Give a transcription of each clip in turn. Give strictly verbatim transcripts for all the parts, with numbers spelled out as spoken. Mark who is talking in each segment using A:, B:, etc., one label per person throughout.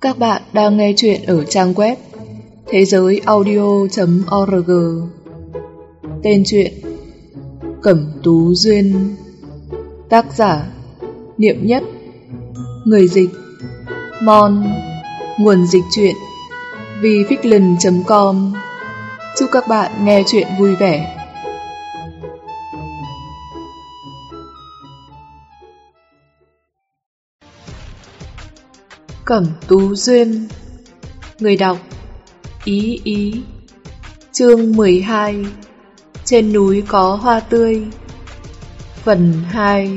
A: Các bạn đang nghe chuyện ở trang web thế giới audio chấm org. Tên truyện Cẩm Tú Duyên. Tác giả Niệm Nhất. Người dịch Mon. Nguồn dịch truyện vificland chấm com. Chúc các bạn nghe chuyện vui vẻ. Cẩm Tú Duyên. Người đọc Ý Ý. Chương mười hai. Trên núi có hoa tươi. Phần hai.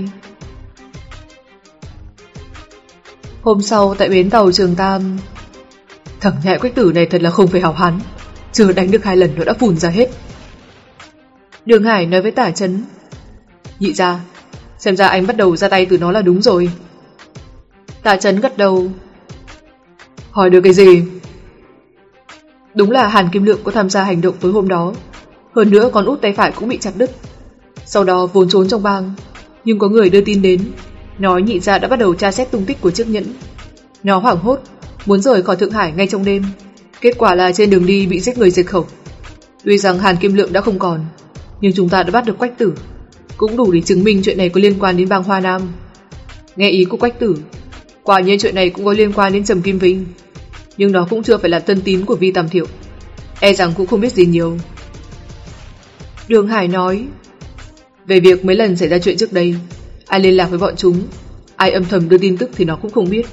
A: Hôm sau tại bến tàu Trường Tam, thằng nhãi Quách Tử này thật là không phải hảo hán, chưa đánh được hai lần nó đã phun ra hết. Đường Hải nói với Tả Chấn: Nhị ra, xem ra anh bắt đầu ra tay từ nó là đúng rồi. Tả Chấn gật đầu. Hỏi được cái gì? Đúng là Hàn Kim Lượng có tham gia hành động tối hôm đó, hơn nữa con út tay phải cũng bị chặt đứt. Sau đó vốn trốn trong bang, nhưng có người đưa tin đến, nói nhị gia đã bắt đầu tra xét tung tích của chiếc nhẫn. Nó hoảng hốt, muốn rời khỏi Thượng Hải ngay trong đêm. Kết quả là trên đường đi bị giết người diệt khẩu. Tuy rằng Hàn Kim Lượng đã không còn, nhưng chúng ta đã bắt được Quách Tử, cũng đủ để chứng minh chuyện này có liên quan đến bang Hoa Nam. Nghe ý của Quách Tử, quả nhiên chuyện này cũng có liên quan đến Trầm Kim Vinh, nhưng nó cũng chưa phải là tân tín của Vi Tam Thiệu, e rằng cũng không biết gì nhiều. Đường Hải nói: Về việc mấy lần xảy ra chuyện trước đây, ai liên lạc với bọn chúng, ai âm thầm đưa tin tức thì nó cũng không biết.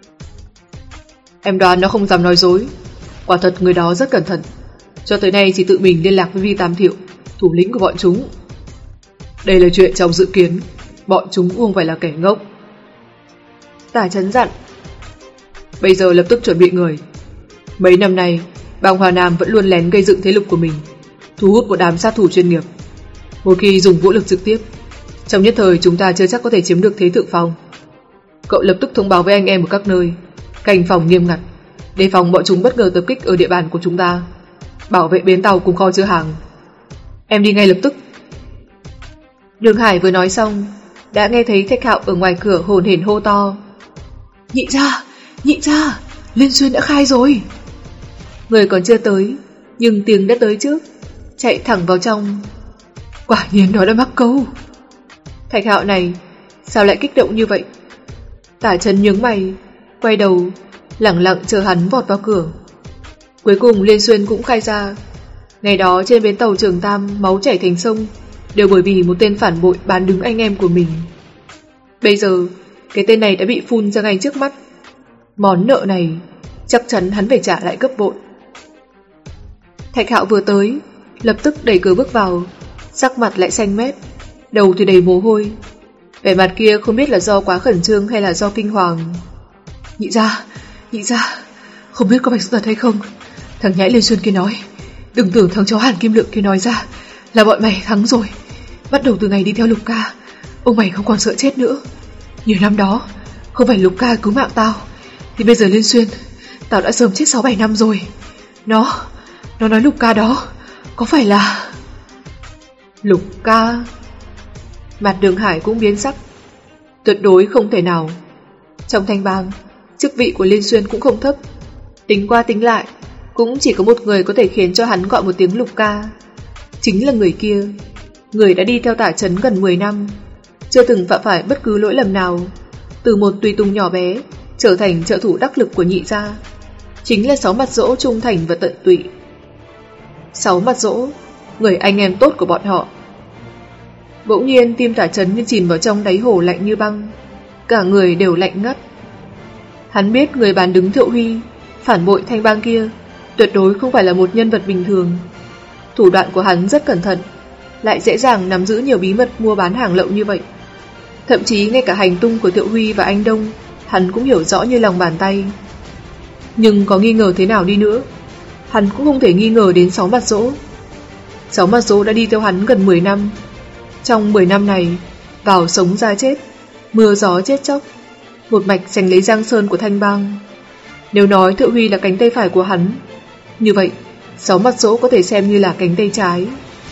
A: Em đoán nó không dám nói dối. Quả thật người đó rất cẩn thận, cho tới nay chỉ tự mình liên lạc với Vi Tam Thiệu, thủ lĩnh của bọn chúng. Đây là chuyện trong dự kiến, bọn chúng cũng không phải là kẻ ngốc. Tả Chấn dặn: Bây giờ lập tức chuẩn bị người. Mấy năm nay, bang Hoa Nam vẫn luôn lén gây dựng thế lực của mình, thu hút một đám sát thủ chuyên nghiệp. Một khi dùng vũ lực trực tiếp, trong nhất thời chúng ta chưa chắc có thể chiếm được thế thượng phong. Cậu lập tức thông báo với anh em ở các nơi, canh phòng nghiêm ngặt, đề phòng bọn chúng bất ngờ tập kích ở địa bàn của chúng ta, bảo vệ bến tàu cùng kho chứa hàng. Em đi ngay lập tức. Đường Hải vừa nói xong, đã nghe thấy Thạch Hạo ở ngoài cửa hồn hển hô to: Nhị gia, nhị gia, Liên Xuyên đã khai rồi. Người còn chưa tới, nhưng tiếng đã tới trước, chạy thẳng vào trong. Quả nhiên nó đã mắc câu. Thạch Hạo này sao lại kích động như vậy? Tả Chấn nhướng mày, quay đầu lẳng lặng chờ hắn vọt vào cửa. Cuối cùng Liên Xuyên cũng khai ra, ngày đó trên bến tàu Trường Tam máu chảy thành sông, đều bởi vì một tên phản bội bán đứng anh em của mình. Bây giờ cái tên này đã bị phun ra ngay trước mắt. Món nợ này chắc chắn hắn phải trả lại gấp bội. Thạch Hạo vừa tới, lập tức đẩy cửa bước vào, sắc mặt lại xanh mét, đầu thì đầy mồ hôi. Vẻ mặt kia không biết là do quá khẩn trương hay là do kinh hoàng. Nhị gia, nhị gia, không biết có phải sự thật hay không. Thằng nhãi Liên Xuyên kia nói, đừng tưởng thằng chó Hàn Kim Lượng kia nói ra là bọn mày thắng rồi. Bắt đầu từ ngày đi theo Lục ca, ông mày không còn sợ chết nữa. Nhiều năm đó, không phải Lục ca cứu mạng tao, thì bây giờ Liên Xuyên, tao đã sớm chết sáu bảy năm rồi. Nó, nó nói Lục ca đó, có phải là... Lục ca? Mặt Đường Hải cũng biến sắc. Tuyệt đối không thể nào. Trong thanh bang, chức vị của Liên Xuyên cũng không thấp. Tính qua tính lại, cũng chỉ có một người có thể khiến cho hắn gọi một tiếng Lục ca. Chính là người kia, người đã đi theo Tả Chấn gần mười năm, chưa từng phạm phải bất cứ lỗi lầm nào, từ một tùy tùng nhỏ bé trở thành trợ thủ đắc lực của nhị gia. Chính là Sáu Mặt Dỗ trung thành và tận tụy. Sáu Mặt Dỗ, người anh em tốt của bọn họ. Bỗng nhiên tim Tả Chấn như chìm vào trong đáy hồ lạnh như băng, cả người đều lạnh ngắt. Hắn biết người bán đứng Thiệu Huy, phản bội thanh bang kia, tuyệt đối không phải là một nhân vật bình thường. Thủ đoạn của hắn rất cẩn thận, lại dễ dàng nắm giữ nhiều bí mật mua bán hàng lậu như vậy. Thậm chí ngay cả hành tung của Thiệu Huy và anh Đông, hắn cũng hiểu rõ như lòng bàn tay. Nhưng có nghi ngờ thế nào đi nữa, hắn cũng không thể nghi ngờ đến Sáu Mặt Dỗ. Sáu Mặt Dỗ đã đi theo hắn gần mười năm. Trong mười năm này, vào sống ra chết, mưa gió chết chóc, một mạch giành lấy giang sơn của thanh bang. Nếu nói Thiệu Huy là cánh tay phải của hắn, như vậy Sáu Mặt Dỗ có thể xem như là cánh tay trái.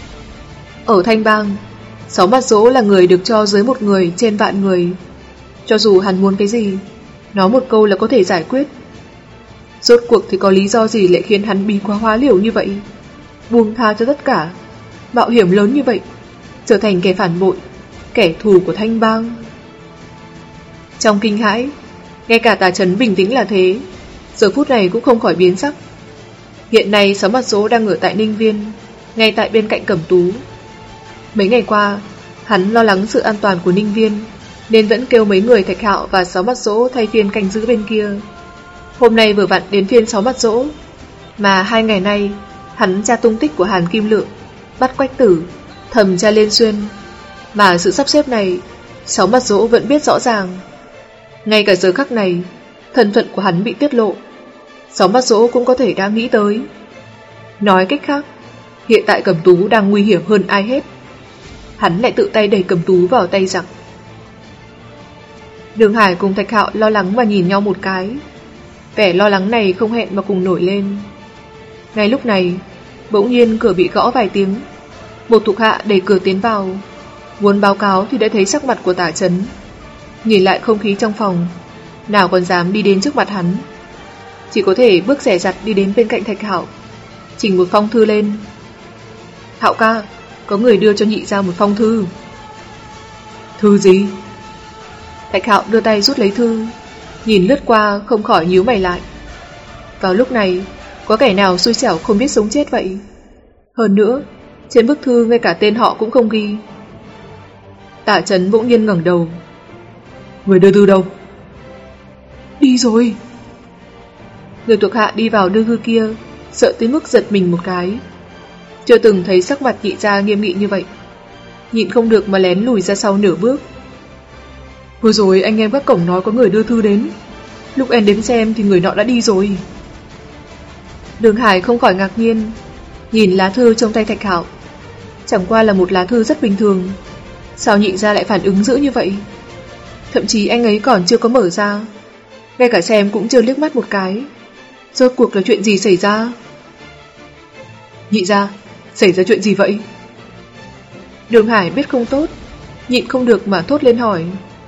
A: Ở thanh bang, Sáu Mặt Dỗ là người được cho dưới một người trên vạn người. Cho dù hắn muốn cái gì, nói một câu là có thể giải quyết. Rốt cuộc thì có lý do gì lại khiến hắn bí quá hóa liều như vậy, buông tha cho tất cả, mạo hiểm lớn như vậy, trở thành kẻ phản bội, kẻ thù của Thanh Bang. Trong kinh hãi, ngay cả Tả Chấn bình tĩnh là thế, giờ phút này cũng không khỏi biến sắc. Hiện nay Sáu Mặt Dỗ đang ở tại Ninh Viên, ngay tại bên cạnh Cẩm Tú. Mấy ngày qua, hắn lo lắng sự an toàn của Ninh Viên, nên vẫn kêu mấy người Thạch Hạo và Sáu Mặt Dỗ thay phiên canh giữ bên kia. Hôm nay vừa vặn đến phiên Sáu Mặt Dỗ, mà hai ngày nay hắn tra tung tích của Hàn Kim Lượng, bắt Quách Tử, thẩm tra Liên Xuyên. Mà sự sắp xếp này, Sáu Mặt Dỗ vẫn biết rõ ràng. Ngay cả giờ khắc này, thân phận của hắn bị tiết lộ, Sáu Mặt Dỗ cũng có thể đang nghĩ tới. Nói cách khác, hiện tại Cẩm Tú đang nguy hiểm hơn ai hết. Hắn lại tự tay đẩy Cẩm Tú vào tay giặc. Đường Hải cùng Thạch Hạo lo lắng mà nhìn nhau một cái. Vẻ lo lắng này không hẹn mà cùng nổi lên. Ngay lúc này, bỗng nhiên cửa bị gõ vài tiếng. Một thuộc hạ đẩy cửa tiến vào, muốn báo cáo thì đã thấy sắc mặt của Tả Chấn. Nhìn lại không khí trong phòng, nào còn dám đi đến trước mặt hắn. Chỉ có thể bước rẻ rặt đi đến bên cạnh Thạch Hạo, chỉnh một phong thư lên. Hạo ca, có người đưa cho nhị ra một phong thư. Thư gì? Thạch Hạo đưa tay rút lấy thư, nhìn lướt qua không khỏi nhíu mày lại. Vào lúc này, có kẻ nào xui xẻo không biết sống chết vậy? Hơn nữa, trên bức thư ngay cả tên họ cũng không ghi. Tả Chấn bỗng nhiên ngẩng đầu. Người đưa thư đâu? Đi rồi. Người thuộc hạ đi vào đưa thư kia, sợ tới mức giật mình một cái. Chưa từng thấy sắc mặt nhị gia nghiêm nghị như vậy, nhịn không được mà lén lùi ra sau nửa bước. Vừa rồi anh em các cổng nói có người đưa thư đến, lúc em đến xem thì người nọ đã đi rồi. Đường Hải không khỏi ngạc nhiên, nhìn lá thư trong tay Thạch Hạo. Chẳng qua là một lá thư rất bình thường, sao nhị gia lại phản ứng dữ như vậy? Thậm chí anh ấy còn chưa có mở ra, ngay cả xem cũng chưa liếc mắt một cái. Rốt cuộc là chuyện gì xảy ra? Nhị gia, xảy ra chuyện gì vậy? Đường Hải biết không tốt, nhịn không được mà thốt lên hỏi.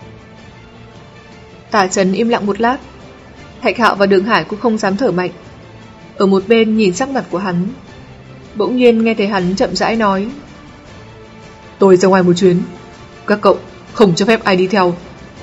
A: Tả Chấn im lặng một lát. Thạch Hạo và Đường Hải cũng không dám thở mạnh, ở một bên nhìn sắc mặt của hắn. Bỗng nhiên nghe thấy hắn chậm rãi nói. Tôi ra ngoài một chuyến, các cậu không cho phép ai đi theo.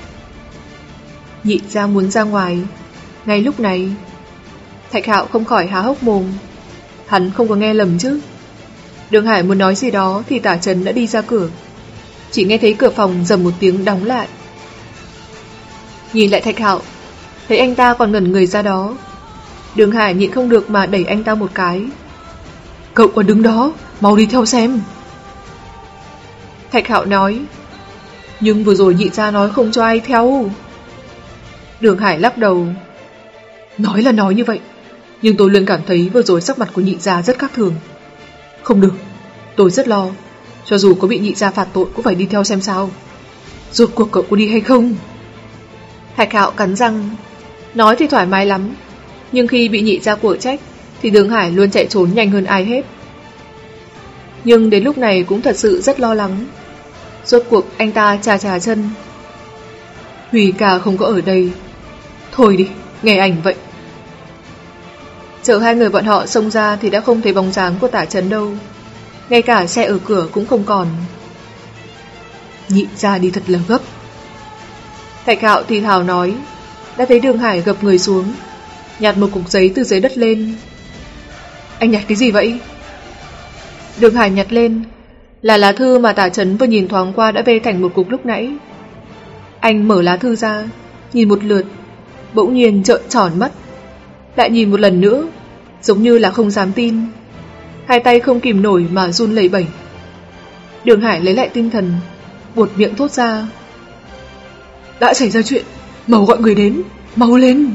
A: Nhị gia muốn ra ngoài. Ngay lúc này, Thạch Hạo không khỏi há hốc mồm. Hắn không có nghe lầm chứ? Đường Hải muốn nói gì đó thì Tả Chấn đã đi ra cửa. Chỉ nghe thấy cửa phòng rầm một tiếng đóng lại. Nhìn lại Thạch Hạo, thấy anh ta còn ngẩn người ra đó. Đường Hải nhịn không được mà đẩy anh ta một cái. Cậu còn đứng đó, mau đi theo xem. Thạch Hạo nói. Nhưng vừa rồi nhị gia nói không cho ai theo. Đường Hải lắc đầu. Nói là nói như vậy, nhưng tôi luôn cảm thấy vừa rồi sắc mặt của nhị gia rất khác thường. Không được, tôi rất lo, cho dù có bị nhị gia phạt tội cũng phải đi theo xem sao. Rốt cuộc cậu có đi hay không? Thạch Hạo cắn răng. Nói thì thoải mái lắm, nhưng khi bị nhị gia của trách thì Đường Hải luôn chạy trốn nhanh hơn ai hết. Nhưng đến lúc này cũng thật sự rất lo lắng. Rốt cuộc anh ta chà chà chân. Huy ca không có ở đây, thôi đi, nghe ảnh vậy. Chờ hai người bọn họ xông ra thì đã không thấy bóng dáng của Tả Chấn đâu, ngay cả xe ở cửa cũng không còn. Nhị gia đi thật là gấp. Thạch Hạo thì thào nói. Đã thấy Đường Hải gập người xuống, nhặt một cục giấy từ dưới đất lên. Anh nhặt cái gì vậy? Đường Hải nhặt lên là lá thư mà Tả Chấn vừa nhìn thoáng qua đã vê thành một cục lúc nãy. Anh mở lá thư ra, nhìn một lượt, bỗng nhiên trợn tròn mắt. Lại nhìn một lần nữa, giống như là không dám tin. Hai tay không kìm nổi mà run lẩy bẩy. Đường Hải lấy lại tinh thần, buột miệng thốt ra. Đã xảy ra chuyện, mau gọi người đến, mau lên.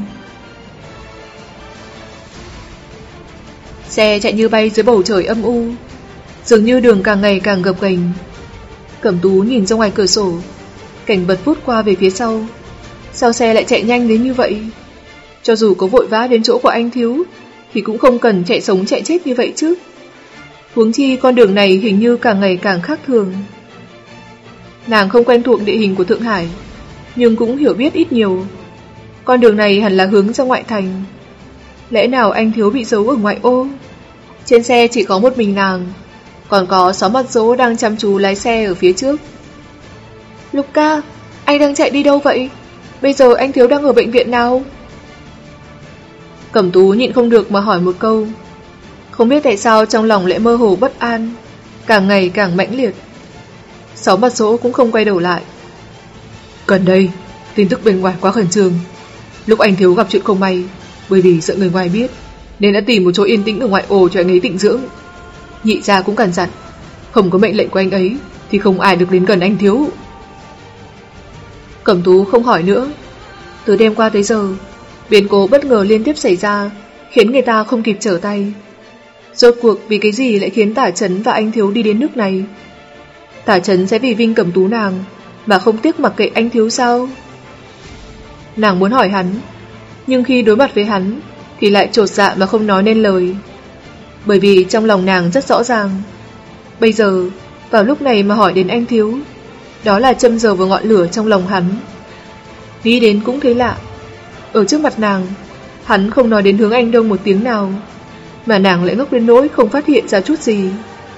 A: Xe chạy như bay dưới bầu trời âm u, dường như đường càng ngày càng gập ghềnh. Cẩm Tú nhìn ra ngoài cửa sổ, cảnh vật vút qua về phía sau. Sao xe lại chạy nhanh đến như vậy? Cho dù có vội vã đến chỗ của anh thiếu thì cũng không cần chạy sống chạy chết như vậy chứ. Huống chi con đường này hình như càng ngày càng khác thường. Nàng không quen thuộc địa hình của Thượng Hải, nhưng cũng hiểu biết ít nhiều. Con đường này hẳn là hướng ra ngoại thành. Lẽ nào anh Thiếu bị giấu ở ngoại ô? Trên xe chỉ có một mình nàng, còn có Sáu Mặt Dỗ đang chăm chú lái xe ở phía trước. Luca, anh đang chạy đi đâu vậy? Bây giờ anh Thiếu đang ở bệnh viện nào? Cẩm Tú nhịn không được mà hỏi một câu. Không biết tại sao trong lòng lại mơ hồ bất an, càng ngày càng mãnh liệt. Sáu Mặt Dỗ cũng không quay đầu lại. Gần đây, tin tức bên ngoài quá khẩn trương. Lúc anh Thiếu gặp chuyện không may, bởi vì sợ người ngoài biết, nên đã tìm một chỗ yên tĩnh ở ngoại ô cho anh ấy tịnh dưỡng. Nhị gia cũng cẩn dặn, không có mệnh lệnh của anh ấy thì không ai được đến gần anh Thiếu. Cẩm Tú không hỏi nữa. Từ đêm qua tới giờ, biến cố bất ngờ liên tiếp xảy ra, khiến người ta không kịp trở tay. Rốt cuộc vì cái gì lại khiến Tả Chấn và anh Thiếu đi đến nước này? Tả Chấn sẽ vì Vinh Cẩm Tú nàng mà không tiếc mặc kệ anh Thiếu sao? Nàng muốn hỏi hắn, nhưng khi đối mặt với hắn thì lại chột dạ mà không nói nên lời. Bởi vì trong lòng nàng rất rõ ràng, bây giờ vào lúc này mà hỏi đến anh Thiếu, đó là châm dầu vào ngọn lửa trong lòng hắn. Nghĩ đến cũng thấy lạ, ở trước mặt nàng, hắn không nói đến hướng anh Đông một tiếng nào, mà nàng lại ngốc đến nỗi không phát hiện ra chút gì.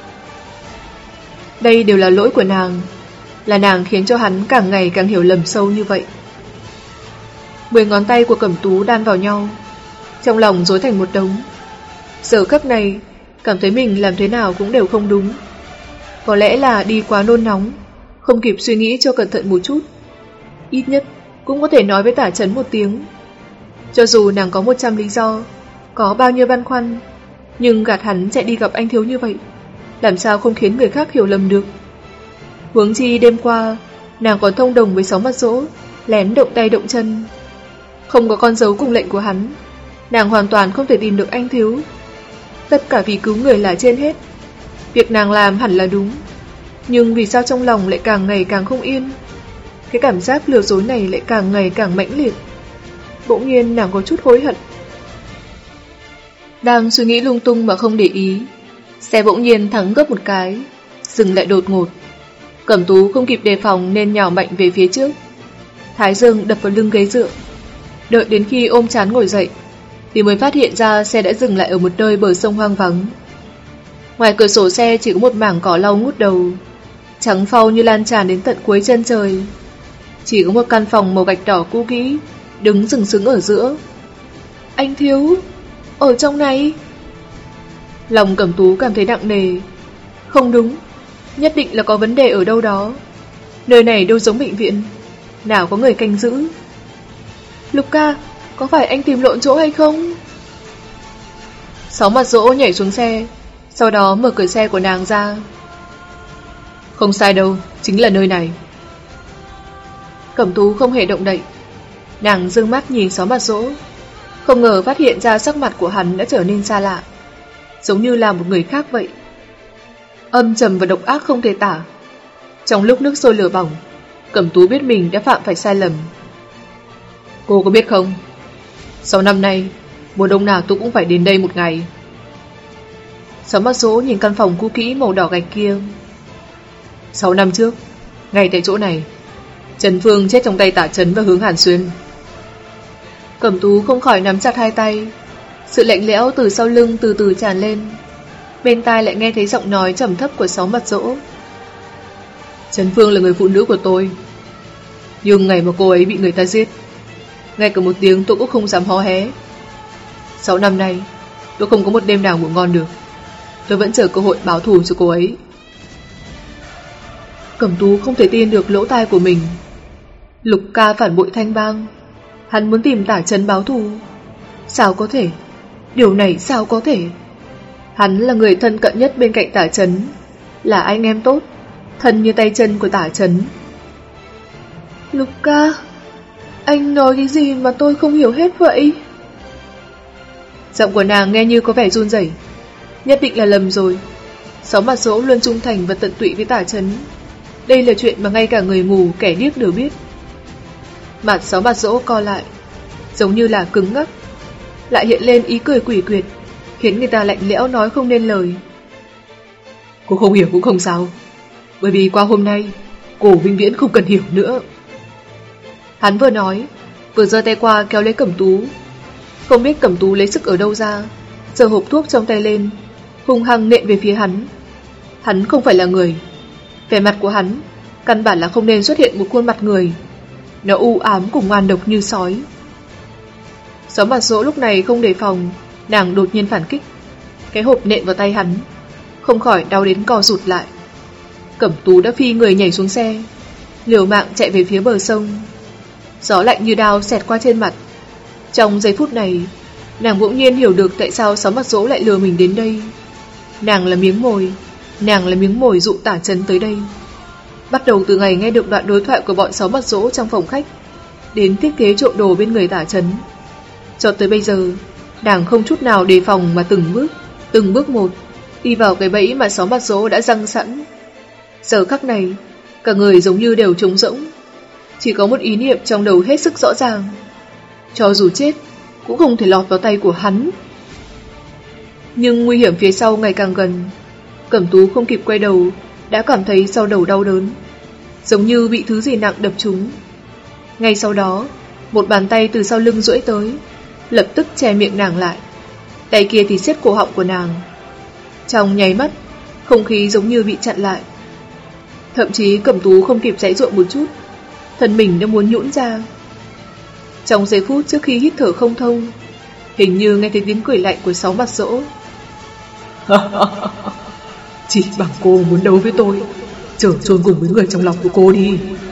A: Đây đều là lỗi của nàng, là nàng khiến cho hắn càng ngày càng hiểu lầm sâu như vậy. Mười ngón tay của Cẩm Tú đan vào nhau, trong lòng rối thành một đống. Giờ khắc này, cảm thấy mình làm thế nào cũng đều không đúng. Có lẽ là đi quá nôn nóng, không kịp suy nghĩ cho cẩn thận một chút. Ít nhất cũng có thể nói với Tả Chấn một tiếng. Cho dù nàng có một trăm lý do, có bao nhiêu băn khoăn, nhưng gạt hắn chạy đi gặp anh Thiếu như vậy, làm sao không khiến người khác hiểu lầm được. Huống chi đêm qua, nàng còn thông đồng với Sáu Mặt Dỗ, lén động tay động chân. Không có con dấu cùng lệnh của hắn, nàng hoàn toàn không thể tìm được anh Thiếu. Tất cả vì cứu người là trên hết. Việc nàng làm hẳn là đúng, nhưng vì sao trong lòng lại càng ngày càng không yên? Cái cảm giác lừa dối này lại càng ngày càng mãnh liệt. Bỗng nhiên nàng có chút hối hận. Đang suy nghĩ lung tung mà không để ý, xe bỗng nhiên thắng gấp một cái, dừng lại đột ngột. Cẩm Tú không kịp đề phòng nên nhào mạnh về phía trước, thái dương đập vào lưng ghế dựa. Đợi đến khi ôm chán ngồi dậy thì mới phát hiện ra xe đã dừng lại ở một nơi bờ sông hoang vắng. Ngoài cửa sổ xe chỉ có một mảng cỏ lau ngút đầu, trắng phau như lan tràn đến tận cuối chân trời. Chỉ có một căn phòng màu gạch đỏ cũ kỹ đứng sừng sững ở giữa. Anh Thiếu, ở trong này. Lòng Cẩm Tú cảm thấy nặng nề. Không đúng, nhất định là có vấn đề ở đâu đó. Nơi này đâu giống bệnh viện, nào có người canh giữ. Luca, có phải anh tìm lộn chỗ hay không? Sáu Mặt Dỗ nhảy xuống xe, sau đó mở cửa xe của nàng ra. Không sai đâu, chính là nơi này. Cẩm Tú không hề động đậy. Nàng dương mắt nhìn Sáu Mặt Dỗ, không ngờ phát hiện ra sắc mặt của hắn đã trở nên xa lạ, giống như là một người khác vậy. Âm trầm và độc ác không thể tả. Trong lúc nước sôi lửa bỏng, Cẩm Tú biết mình đã phạm phải sai lầm. Cô có biết không, sau năm nay mùa đông nào tôi cũng phải đến đây một ngày. Sáu Mặt Dỗ nhìn căn phòng cũ kỹ màu đỏ gạch kia. Sáu năm trước, ngay tại chỗ này, Trần Phương chết trong tay Tả Chấn và Hướng Hàn Xuyên. Cẩm Tú không khỏi nắm chặt hai tay. Sự lạnh lẽo từ sau lưng từ từ tràn lên. Bên tai lại nghe thấy giọng nói trầm thấp của Sáu Mặt Dỗ. Trần Phương là người phụ nữ của tôi, nhưng ngày mà cô ấy bị người ta giết, ngay cả một tiếng tôi cũng không dám hó hé. Sáu năm nay, tôi không có một đêm nào ngủ ngon được. Tôi vẫn chờ cơ hội báo thù cho cô ấy. Cẩm Tú không thể tin được lỗ tai của mình. Lục ca phản bội Thanh Bang, hắn muốn tìm Tả Chấn báo thù. Sao có thể? Điều này sao có thể? Hắn là người thân cận nhất bên cạnh Tả Chấn, là anh em tốt, thân như tay chân của Tả Chấn. Lục ca, anh nói cái gì mà tôi không hiểu hết vậy? Giọng của nàng nghe như có vẻ run rẩy. Nhất định là lầm rồi. Sáu Mặt Dỗ luôn trung thành và tận tụy với Tả Chấn. Đây là chuyện mà ngay cả người mù kẻ điếc đều biết. Mặt Sáu Mặt Dỗ co lại, giống như là cứng ngắc, lại hiện lên ý cười quỷ quyệt, khiến người ta lạnh lẽo nói không nên lời. Cô không hiểu cũng không sao, bởi vì qua hôm nay cô vĩnh viễn không cần hiểu nữa. Hắn vừa nói, vừa giơ tay qua kéo lấy Cẩm Tú. Không biết Cẩm Tú lấy sức ở đâu ra, giơ hộp thuốc trong tay lên, hung hăng nện về phía hắn. Hắn không phải là người. Vẻ mặt của hắn căn bản là không nên xuất hiện một khuôn mặt người. Nó u ám cùng ngoan độc như sói. Sáu Mặt Dỗ lúc này không đề phòng, nàng đột nhiên phản kích. Cái hộp nện vào tay hắn, không khỏi đau đến co rụt lại. Cẩm Tú đã phi người nhảy xuống xe, liều mạng chạy về phía bờ sông. Gió lạnh như đao xẹt qua trên mặt. Trong giây phút này, nàng bỗng nhiên hiểu được tại sao Sáu Mặt Dỗ lại lừa mình đến đây. Nàng là miếng mồi, nàng là miếng mồi dụ Tả Chấn tới đây. Bắt đầu từ ngày nghe được đoạn đối thoại của bọn Sáu Mặt Dỗ trong phòng khách, đến thiết kế trộm đồ bên người Tả Chấn, cho tới bây giờ, nàng không chút nào đề phòng mà từng bước, từng bước một đi vào cái bẫy mà Sáu Mặt Dỗ đã răng sẵn. Giờ khắc này, cả người giống như đều trống rỗng, chỉ có một ý niệm trong đầu hết sức rõ ràng: cho dù chết cũng không thể lọt vào tay của hắn. Nhưng nguy hiểm phía sau ngày càng gần. Cẩm Tú không kịp quay đầu đã cảm thấy sau đầu đau đớn, giống như bị thứ gì nặng đập trúng. Ngay sau đó, một bàn tay từ sau lưng duỗi tới, lập tức che miệng nàng lại. Tay kia thì siết cổ họng của nàng. Trong nháy mắt, không khí giống như bị chặn lại. Thậm chí Cẩm Tú không kịp giãy giụa một chút, thân mình đã muốn nhũn ra. Trong giây phút trước khi hít thở không thông, hình như nghe thấy tiếng cười lạnh của Sáu Mặt Dỗ.
B: Chỉ bằng cô muốn đấu với tôi, trở chôn cùng với người trong lòng của cô đi.